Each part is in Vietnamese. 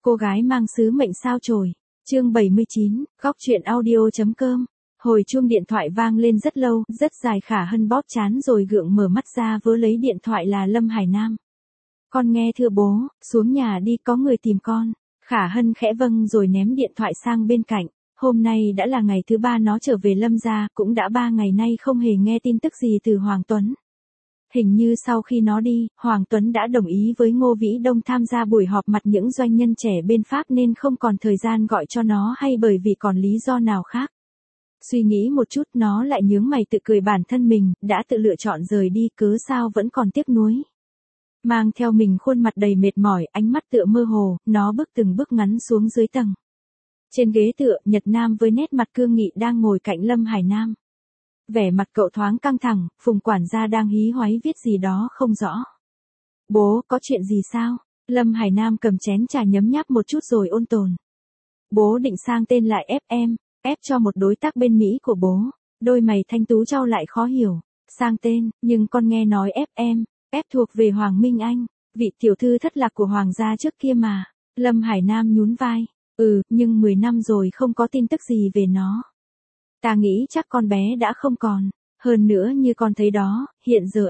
Cô gái mang sứ mệnh sao chổi. Chương 79, góc truyện audio.com. Hồi chuông điện thoại vang lên rất lâu, rất dài. Khả Hân bóp trán rồi gượng mở mắt ra vớ lấy điện thoại là Lâm Hải Nam. Con nghe thưa bố, xuống nhà đi, có người tìm con. Khả Hân khẽ vâng rồi ném điện thoại sang bên cạnh. Hôm nay đã là ngày thứ 3 nó trở về Lâm gia, cũng đã 3 ngày nay không hề nghe tin tức gì từ Hoàng Tuấn. Hình như sau khi nó đi, Hoàng Tuấn đã đồng ý với Ngô Vĩ Đông tham gia buổi họp mặt những doanh nhân trẻ bên Pháp nên không còn thời gian gọi cho nó, hay bởi vì còn lý do nào khác. Suy nghĩ một chút nó lại nhướng mày tự cười bản thân mình, đã tự lựa chọn rời đi cớ sao vẫn còn tiếc nuối. Mang theo mình khuôn mặt đầy mệt mỏi, ánh mắt tựa mơ hồ, nó bước từng bước ngắn xuống dưới tầng. Trên ghế tựa, Nhật Nam với nét mặt cương nghị đang ngồi cạnh Lâm Hải Nam. Vẻ mặt cậu thoáng căng thẳng, Phùng quản gia đang hí hoáy viết gì đó không rõ. Bố, có chuyện gì sao? Lâm Hải Nam cầm chén trà nhấm nháp một chút rồi ôn tồn. Bố định sang tên lại ép cho một đối tác bên Mỹ của bố. Đôi mày thanh tú trao lại khó hiểu. Sang tên, nhưng con nghe nói ép thuộc về Hoàng Minh Anh, vị tiểu thư thất lạc của Hoàng gia trước kia mà. Lâm Hải Nam nhún vai. Nhưng 10 năm rồi không có tin tức gì về nó. Ta nghĩ chắc con bé đã không còn. Hơn nữa như con thấy đó, hiện giờ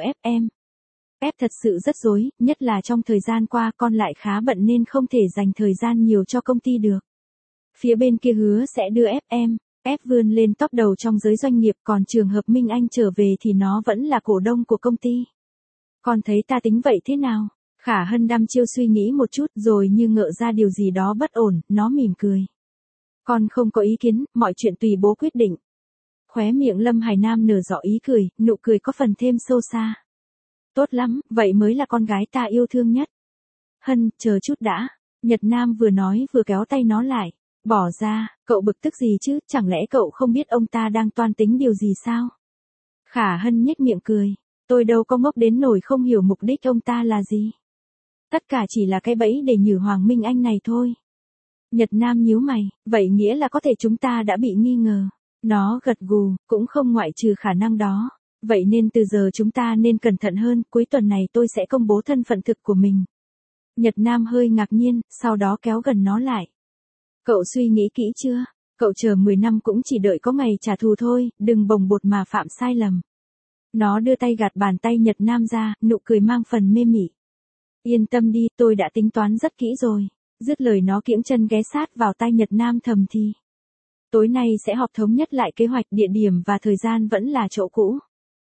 ép thật sự rất rối, nhất là trong thời gian qua con lại khá bận nên không thể dành thời gian nhiều cho công ty được. Phía bên kia hứa sẽ đưa ép vươn lên top đầu trong giới doanh nghiệp, còn trường hợp Minh Anh trở về thì nó vẫn là cổ đông của công ty. Con thấy ta tính vậy thế nào? Khả Hân đăm chiêu suy nghĩ một chút rồi như ngỡ ra điều gì đó bất ổn, nó mỉm cười. Con không có ý kiến, mọi chuyện tùy bố quyết định. Khóe miệng Lâm Hải Nam nở rõ ý cười, nụ cười có phần thêm sâu xa. Tốt lắm, vậy mới là con gái ta yêu thương nhất. Hân, chờ chút đã. Nhật Nam vừa nói vừa kéo tay nó lại. Bỏ ra, cậu bực tức gì chứ, chẳng lẽ cậu không biết ông ta đang toan tính điều gì sao? Khả Hân nhếch miệng cười. Tôi đâu có ngốc đến nỗi không hiểu mục đích ông ta là gì. Tất cả chỉ là cái bẫy để nhử Hoàng Minh Anh này thôi. Nhật Nam nhíu mày, vậy nghĩa là có thể chúng ta đã bị nghi ngờ. Nó gật gù, cũng không ngoại trừ khả năng đó. Vậy nên từ giờ chúng ta nên cẩn thận hơn, cuối tuần này tôi sẽ công bố thân phận thực của mình. Nhật Nam hơi ngạc nhiên, sau đó kéo gần nó lại. Cậu suy nghĩ kỹ chưa? Cậu chờ 10 năm cũng chỉ đợi có ngày trả thù thôi, đừng bồng bột mà phạm sai lầm. Nó đưa tay gạt bàn tay Nhật Nam ra, nụ cười mang phần mê mỉ. Yên tâm đi, tôi đã tính toán rất kỹ rồi. Dứt lời nó kiễng chân ghé sát vào tay Nhật Nam thầm thì. Tối nay sẽ họp thống nhất lại kế hoạch, địa điểm và thời gian vẫn là chỗ cũ.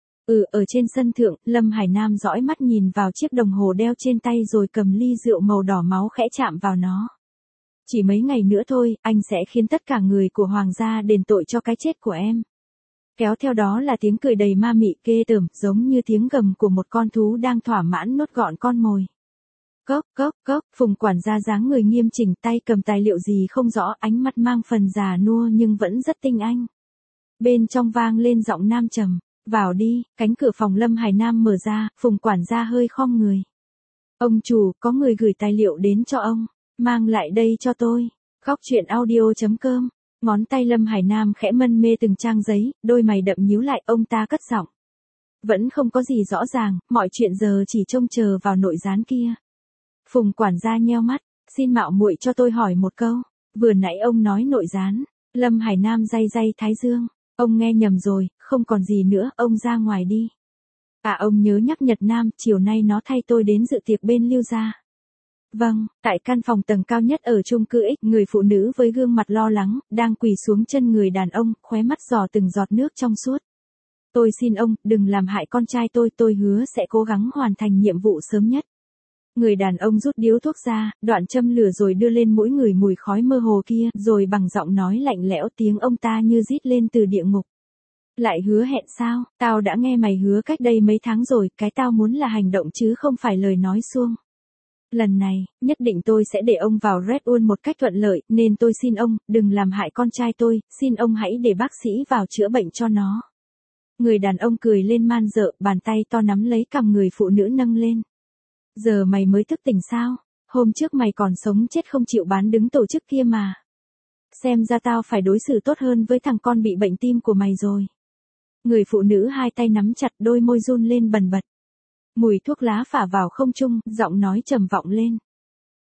Ở trên sân thượng, Lâm Hải Nam dõi mắt nhìn vào chiếc đồng hồ đeo trên tay rồi cầm ly rượu màu đỏ máu khẽ chạm vào nó. Chỉ mấy ngày nữa thôi, anh sẽ khiến tất cả người của Hoàng gia đền tội cho cái chết của em. Kéo theo đó là tiếng cười đầy ma mị ghê tởm, giống như tiếng gầm của một con thú đang thỏa mãn nuốt gọn con mồi. Cốc, Phùng quản gia dáng người nghiêm chỉnh, tay cầm tài liệu gì không rõ, ánh mắt mang phần già nua nhưng vẫn rất tinh anh. Bên trong vang lên giọng nam trầm, vào đi. Cánh cửa phòng Lâm Hải Nam mở ra, Phùng quản gia hơi khom người. Ông chủ, có người gửi tài liệu đến cho ông, mang lại đây cho tôi. Góc truyện audio.com. Ngón tay Lâm Hải Nam khẽ mân mê từng trang giấy, đôi mày đậm nhíu lại, ông ta cất giọng. Vẫn không có gì rõ ràng, mọi chuyện giờ chỉ trông chờ vào nội gián kia. Phùng quản gia nheo mắt, xin mạo muội cho tôi hỏi một câu, vừa nãy ông nói nội gián. Lâm Hải Nam day thái dương, ông nghe nhầm rồi, không còn gì nữa, ông ra ngoài đi. Ông nhớ nhắc Nhật Nam, chiều nay nó thay tôi đến dự tiệc bên Lưu gia. Vâng, tại căn phòng tầng cao nhất ở chung cư X, người phụ nữ với gương mặt lo lắng, đang quỳ xuống chân người đàn ông, khóe mắt giò từng giọt nước trong suốt. Tôi xin ông, đừng làm hại con trai tôi hứa sẽ cố gắng hoàn thành nhiệm vụ sớm nhất. Người đàn ông rút điếu thuốc ra, đoạn châm lửa rồi đưa lên mũi người mùi khói mơ hồ kia, rồi bằng giọng nói lạnh lẽo, tiếng ông ta như rít lên từ địa ngục. Lại hứa hẹn sao? Tao đã nghe mày hứa cách đây mấy tháng rồi, cái tao muốn là hành động chứ không phải lời nói suông. Lần này, nhất định tôi sẽ để ông vào Red Bull một cách thuận lợi, nên tôi xin ông, đừng làm hại con trai tôi, xin ông hãy để bác sĩ vào chữa bệnh cho nó. Người đàn ông cười lên man dợ, bàn tay to nắm lấy cằm người phụ nữ nâng lên. Giờ mày mới thức tỉnh sao? Hôm trước mày còn sống chết không chịu bán đứng tổ chức kia mà. Xem ra tao phải đối xử tốt hơn với thằng con bị bệnh tim của mày rồi. Người phụ nữ hai tay nắm chặt, đôi môi run lên bần bật. Mùi thuốc lá phả vào không trung, giọng nói trầm vọng lên.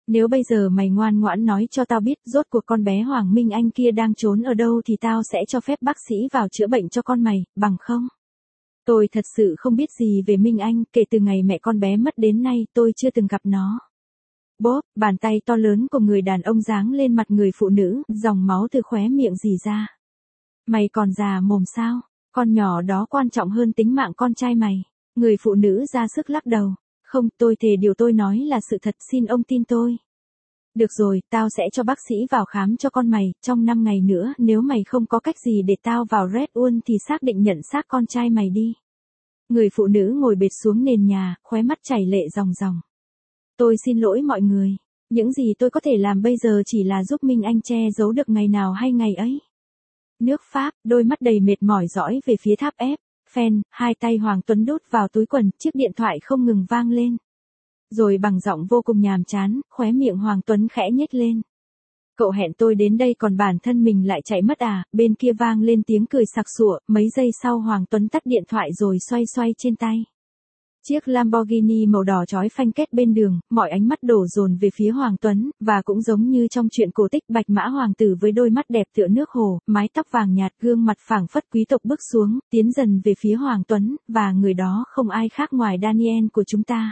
Nếu bây giờ mày ngoan ngoãn nói cho tao biết rốt cuộc con bé Hoàng Minh Anh kia đang trốn ở đâu thì tao sẽ cho phép bác sĩ vào chữa bệnh cho con mày, bằng không? Tôi thật sự không biết gì về Minh Anh, kể từ ngày mẹ con bé mất đến nay tôi chưa từng gặp nó. Bốp, bàn tay to lớn của người đàn ông giáng lên mặt người phụ nữ, dòng máu từ khóe miệng rỉ ra. Mày còn già mồm sao? Con nhỏ đó quan trọng hơn tính mạng con trai mày. Người phụ nữ ra sức lắc đầu. Không, tôi thề điều tôi nói là sự thật, xin ông tin tôi. Được rồi, tao sẽ cho bác sĩ vào khám cho con mày, trong 5 ngày nữa nếu mày không có cách gì để tao vào Red Bull thì xác định nhận xác con trai mày đi. Người phụ nữ ngồi bệt xuống nền nhà, khóe mắt chảy lệ ròng ròng. Tôi xin lỗi mọi người. Những gì tôi có thể làm bây giờ chỉ là giúp Minh Anh che giấu được ngày nào hay ngày ấy. Nước Pháp, đôi mắt đầy mệt mỏi dõi về phía tháp ép. Phen, hai tay Hoàng Tuấn đút vào túi quần, chiếc điện thoại không ngừng vang lên. Rồi bằng giọng vô cùng nhàm chán, khóe miệng Hoàng Tuấn khẽ nhếch lên. Cậu hẹn tôi đến đây còn bản thân mình lại chạy mất à? Bên kia vang lên tiếng cười sặc sụa, mấy giây sau Hoàng Tuấn tắt điện thoại rồi xoay xoay trên tay. Chiếc Lamborghini màu đỏ chói phanh kết bên đường, mọi ánh mắt đổ dồn về phía Hoàng Tuấn, và cũng giống như trong truyện cổ tích Bạch Mã Hoàng tử với đôi mắt đẹp tựa nước hồ, mái tóc vàng nhạt, gương mặt phảng phất quý tộc bước xuống, tiến dần về phía Hoàng Tuấn, và người đó không ai khác ngoài Daniel của chúng ta.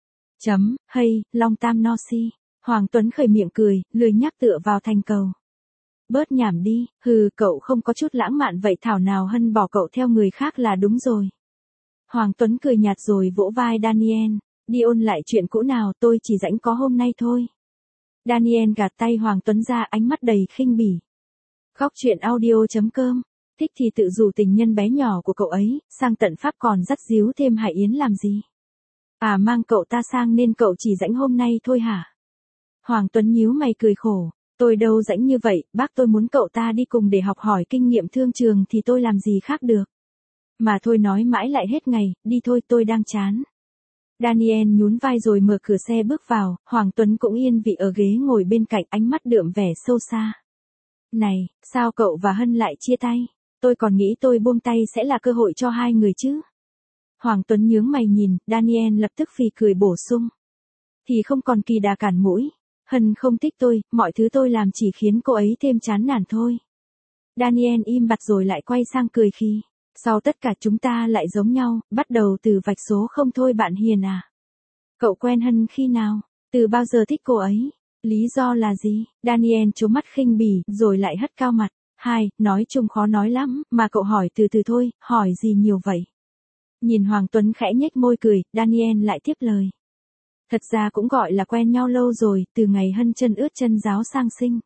Hey, Long Tam Nosi. Hoàng Tuấn khởi miệng cười, lười nhác tựa vào thành cầu. Bớt nhảm đi, cậu không có chút lãng mạn vậy thảo nào Hân bỏ cậu theo người khác là đúng rồi. Hoàng Tuấn cười nhạt rồi vỗ vai Daniel, đi ôn lại chuyện cũ nào, tôi chỉ rảnh có hôm nay thôi. Daniel gạt tay Hoàng Tuấn ra, ánh mắt đầy khinh bỉ. Góc truyện audio.com, thích thì tự rủ tình nhân bé nhỏ của cậu ấy, sang tận Pháp còn dắt díu thêm Hải Yến làm gì? À, mang cậu ta sang nên cậu chỉ rảnh hôm nay thôi hả? Hoàng Tuấn nhíu mày cười khổ, tôi đâu rảnh như vậy, bác tôi muốn cậu ta đi cùng để học hỏi kinh nghiệm thương trường thì tôi làm gì khác được. Mà thôi nói mãi lại hết ngày, đi thôi tôi đang chán. Daniel nhún vai rồi mở cửa xe bước vào, Hoàng Tuấn cũng yên vị ở ghế ngồi bên cạnh, ánh mắt đượm vẻ sâu xa. Này, sao cậu và Hân lại chia tay? Tôi còn nghĩ tôi buông tay sẽ là cơ hội cho hai người chứ. Hoàng Tuấn nhướng mày nhìn, Daniel lập tức phì cười bổ sung. Thì không còn kỳ đà cản mũi. Hân không thích tôi, mọi thứ tôi làm chỉ khiến cô ấy thêm chán nản thôi. Daniel im bặt rồi lại quay sang cười khi. Sau tất cả chúng ta lại giống nhau, bắt đầu từ vạch số không thôi bạn Hiền à. Cậu quen Hân khi nào? Từ bao giờ thích cô ấy? Lý do là gì? Daniel trố mắt khinh bỉ, rồi lại hất cao mặt. Nói chung khó nói lắm, mà cậu hỏi từ từ thôi, hỏi gì nhiều vậy? Nhìn Hoàng Tuấn khẽ nhếch môi cười, Daniel lại tiếp lời. Thật ra cũng gọi là quen nhau lâu rồi, từ ngày Hân chân ướt chân ráo sang sinh.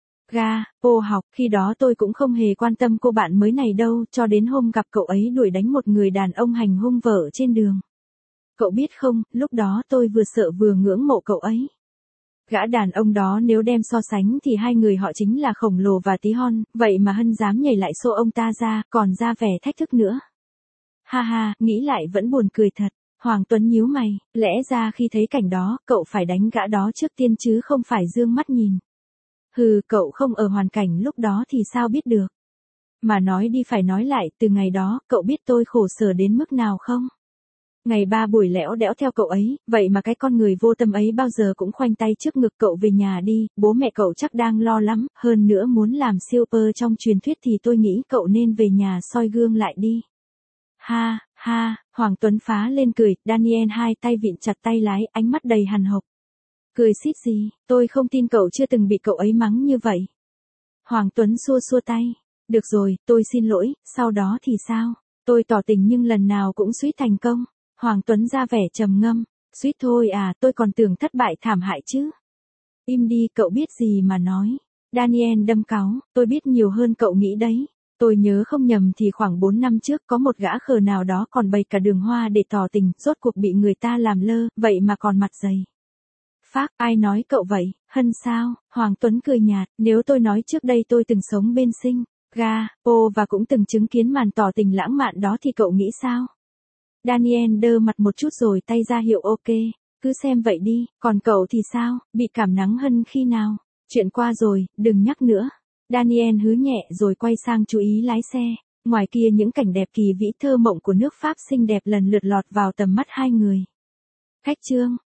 Cô học, khi đó tôi cũng không hề quan tâm cô bạn mới này đâu, cho đến hôm gặp cậu ấy đuổi đánh một người đàn ông hành hung vợ trên đường. Cậu biết không, lúc đó tôi vừa sợ vừa ngưỡng mộ cậu ấy. Gã đàn ông đó nếu đem so sánh thì hai người họ chính là Khổng Lồ và Tí Hon, vậy mà Hân dám nhảy lại xô ông ta ra, còn ra vẻ thách thức nữa. Nghĩ lại vẫn buồn cười thật. Hoàng Tuấn nhíu mày, lẽ ra khi thấy cảnh đó, cậu phải đánh gã đó trước tiên chứ không phải dương mắt nhìn. Cậu không ở hoàn cảnh lúc đó thì sao biết được. Mà nói đi phải nói lại, từ ngày đó, cậu biết tôi khổ sở đến mức nào không? Ngày 3 buổi lẽo đẽo theo cậu ấy, vậy mà cái con người vô tâm ấy bao giờ cũng khoanh tay trước ngực cậu về nhà đi, bố mẹ cậu chắc đang lo lắm, hơn nữa muốn làm super trong truyền thuyết thì tôi nghĩ cậu nên về nhà soi gương lại đi. Hoàng Tuấn phá lên cười, Daniel hai tay vịn chặt tay lái, ánh mắt đầy hằn học. Cười xít gì, tôi không tin cậu chưa từng bị cậu ấy mắng như vậy. Hoàng Tuấn xua xua tay, được rồi, tôi xin lỗi, sau đó thì sao? Tôi tỏ tình nhưng lần nào cũng suýt thành công. Hoàng Tuấn ra vẻ trầm ngâm, suýt thôi à, tôi còn tưởng thất bại thảm hại chứ. Im đi, cậu biết gì mà nói. Daniel đâm cáu, tôi biết nhiều hơn cậu nghĩ đấy. Tôi nhớ không nhầm thì khoảng 4 năm trước có một gã khờ nào đó còn bày cả đường hoa để tỏ tình, rốt cuộc bị người ta làm lơ, vậy mà còn mặt dày. Phác, ai nói cậu vậy, Hân sao? Hoàng Tuấn cười nhạt, nếu tôi nói trước đây tôi từng sống bên sinh, và cũng từng chứng kiến màn tỏ tình lãng mạn đó thì cậu nghĩ sao? Daniel đơ mặt một chút rồi tay ra hiệu ok, cứ xem vậy đi, còn cậu thì sao, bị cảm nắng Hân khi nào? Chuyện qua rồi, đừng nhắc nữa. Daniel hứ nhẹ rồi quay sang chú ý lái xe. Ngoài kia những cảnh đẹp kỳ vĩ thơ mộng của nước Pháp xinh đẹp lần lượt lọt vào tầm mắt hai người. Khách trương,